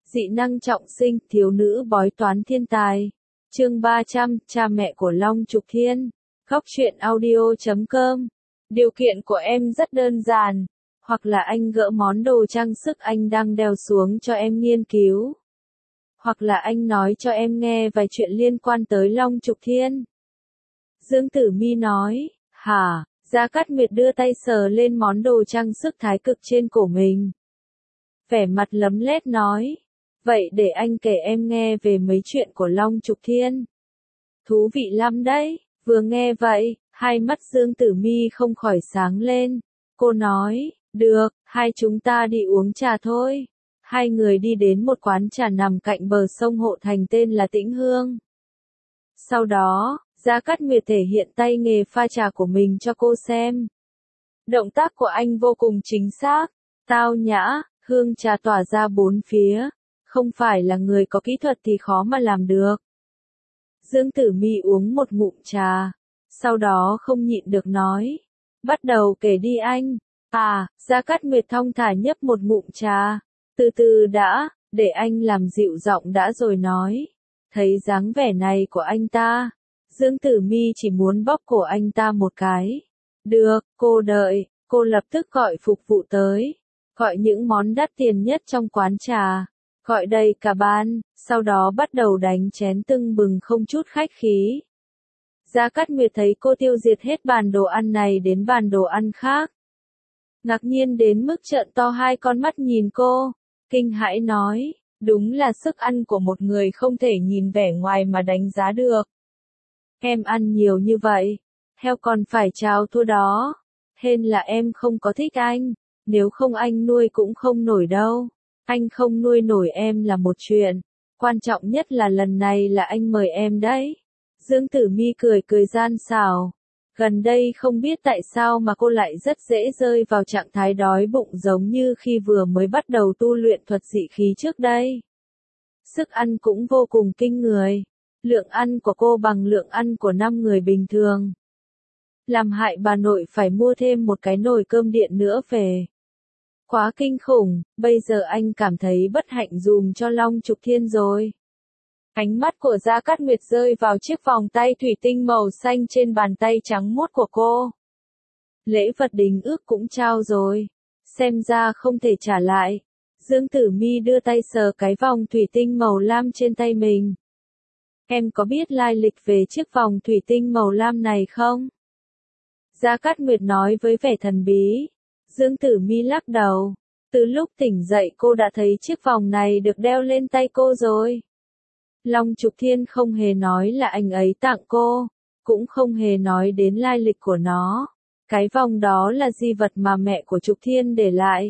Dị năng trọng sinh, thiếu nữ bói toán thiên tài. Chương 300, cha mẹ của Long Trục Thiên. Góc truyện audio.com. Điều kiện của em rất đơn giản. Hoặc là anh gỡ món đồ trang sức anh đang đeo xuống cho em nghiên cứu. Hoặc là anh nói cho em nghe vài chuyện liên quan tới Long Trục Thiên. Dương Tử Mi nói, hả? Gia Cát Nguyệt đưa tay sờ lên món đồ trang sức thái cực trên cổ mình. Vẻ mặt lấm lét nói, vậy để anh kể em nghe về mấy chuyện của Long Trục Thiên. Thú vị lắm đấy. Vừa nghe vậy, hai mắt Dương Tử Mi không khỏi sáng lên. Cô nói, được, hai chúng ta đi uống trà thôi. Hai người đi đến một quán trà nằm cạnh bờ sông Hộ Thành tên là Tĩnh Hương. Sau đó, Gia Cát Nguyệt thể hiện tay nghề pha trà của mình cho cô xem. Động tác của anh vô cùng chính xác, tao nhã, hương trà tỏa ra bốn phía. Không phải là người có kỹ thuật thì khó mà làm được. Dương Tử Mi uống một ngụm trà, sau đó không nhịn được nói, bắt đầu kể đi anh. Gia Cát Nguyệt thong thả nhấp một ngụm trà, từ từ đã, để anh làm dịu giọng đã rồi nói. Thấy dáng vẻ này của anh ta, Dương Tử Mi chỉ muốn bóp cổ anh ta một cái. Được, cô đợi, cô lập tức gọi phục vụ tới, gọi những món đắt tiền nhất trong quán trà. Gọi đầy cả bàn, sau đó bắt đầu đánh chén tưng bừng không chút khách khí. Gia Cát Nguyệt thấy cô tiêu diệt hết bàn đồ ăn này đến bàn đồ ăn khác. Ngạc nhiên đến mức trợn to hai con mắt nhìn cô, kinh hãi nói, đúng là sức ăn của một người không thể nhìn vẻ ngoài mà đánh giá được. Em ăn nhiều như vậy, heo còn phải chào thua đó, hên là em không có thích anh, nếu không anh nuôi cũng không nổi đâu. Anh không nuôi nổi em là một chuyện, quan trọng nhất là lần này là anh mời em đấy. Dương Tử Mi cười cười gian xảo. Gần đây không biết tại sao mà cô lại rất dễ rơi vào trạng thái đói bụng giống như khi vừa mới bắt đầu tu luyện thuật dị khí trước đây. Sức ăn cũng vô cùng kinh người. Lượng ăn của cô bằng lượng ăn của 5 người bình thường. Làm hại bà nội phải mua thêm một cái nồi cơm điện nữa về. Quá kinh khủng, bây giờ anh cảm thấy bất hạnh dùm cho Long Trục Thiên rồi. Ánh mắt của Gia Cát Nguyệt rơi vào chiếc vòng tay thủy tinh màu xanh trên bàn tay trắng muốt của cô. Lễ vật đính ước cũng trao rồi, xem ra không thể trả lại. Dương Tử Mi đưa tay sờ cái vòng thủy tinh màu lam trên tay mình. Em có biết lai lịch về chiếc vòng thủy tinh màu lam này không? Gia Cát Nguyệt nói với vẻ thần bí. Dương Tử Mi lắc đầu. Từ lúc tỉnh dậy cô đã thấy chiếc vòng này được đeo lên tay cô rồi. Long Trục Thiên không hề nói là anh ấy tặng cô, cũng không hề nói đến lai lịch của nó. Cái vòng đó là di vật mà mẹ của Trục Thiên để lại.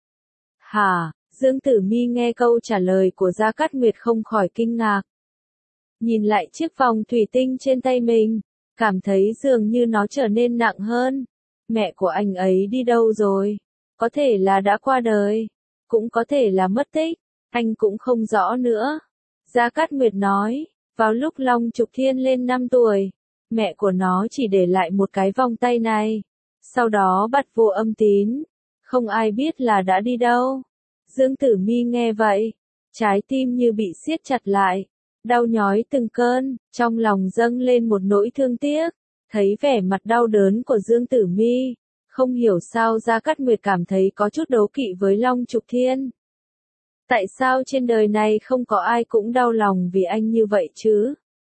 Hả? Dương Tử Mi nghe câu trả lời của Gia Cát Nguyệt không khỏi kinh ngạc. Nhìn lại chiếc vòng thủy tinh trên tay mình, cảm thấy dường như nó trở nên nặng hơn. Mẹ của anh ấy đi đâu rồi? Có thể là đã qua đời, cũng có thể là mất tích, anh cũng không rõ nữa. Gia Cát Nguyệt nói, vào lúc Long Trục Thiên lên 5 tuổi, mẹ của nó chỉ để lại một cái vòng tay này, sau đó bắt vô âm tín, không ai biết là đã đi đâu. Dương Tử Mi nghe vậy, trái tim như bị siết chặt lại, đau nhói từng cơn, trong lòng dâng lên một nỗi thương tiếc. Thấy vẻ mặt đau đớn của Dương Tử Mi, không hiểu sao Gia Cát Nguyệt cảm thấy có chút đố kỵ với Long Trục Thiên. Tại sao trên đời này không có ai cũng đau lòng vì anh như vậy chứ?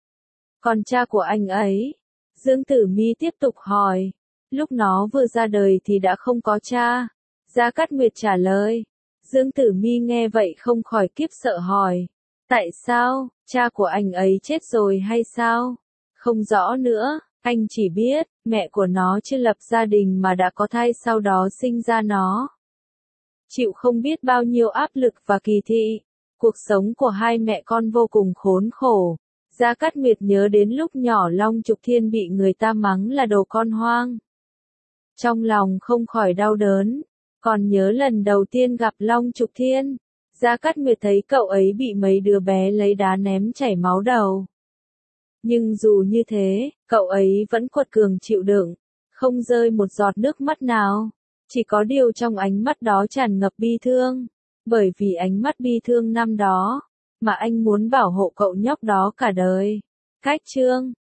Còn cha của anh ấy? Dương Tử Mi tiếp tục hỏi. Lúc nó vừa ra đời thì đã không có cha. Gia Cát Nguyệt trả lời. Dương Tử Mi nghe vậy không khỏi kiếp sợ hỏi. Tại sao, cha của anh ấy chết rồi hay sao? Không rõ nữa. Anh chỉ biết, mẹ của nó chưa lập gia đình mà đã có thai sau đó sinh ra nó. Chịu không biết bao nhiêu áp lực và kỳ thị, cuộc sống của hai mẹ con vô cùng khốn khổ. Gia Cát Nguyệt nhớ đến lúc nhỏ Long Trục Thiên bị người ta mắng là đồ con hoang. Trong lòng không khỏi đau đớn, còn nhớ lần đầu tiên gặp Long Trục Thiên, Gia Cát Nguyệt thấy cậu ấy bị mấy đứa bé lấy đá ném chảy máu đầu. Nhưng dù như thế, cậu ấy vẫn quật cường chịu đựng, không rơi một giọt nước mắt nào. Chỉ có điều trong ánh mắt đó tràn ngập bi thương. Bởi vì ánh mắt bi thương năm đó, mà anh muốn bảo hộ cậu nhóc đó cả đời. Cách chương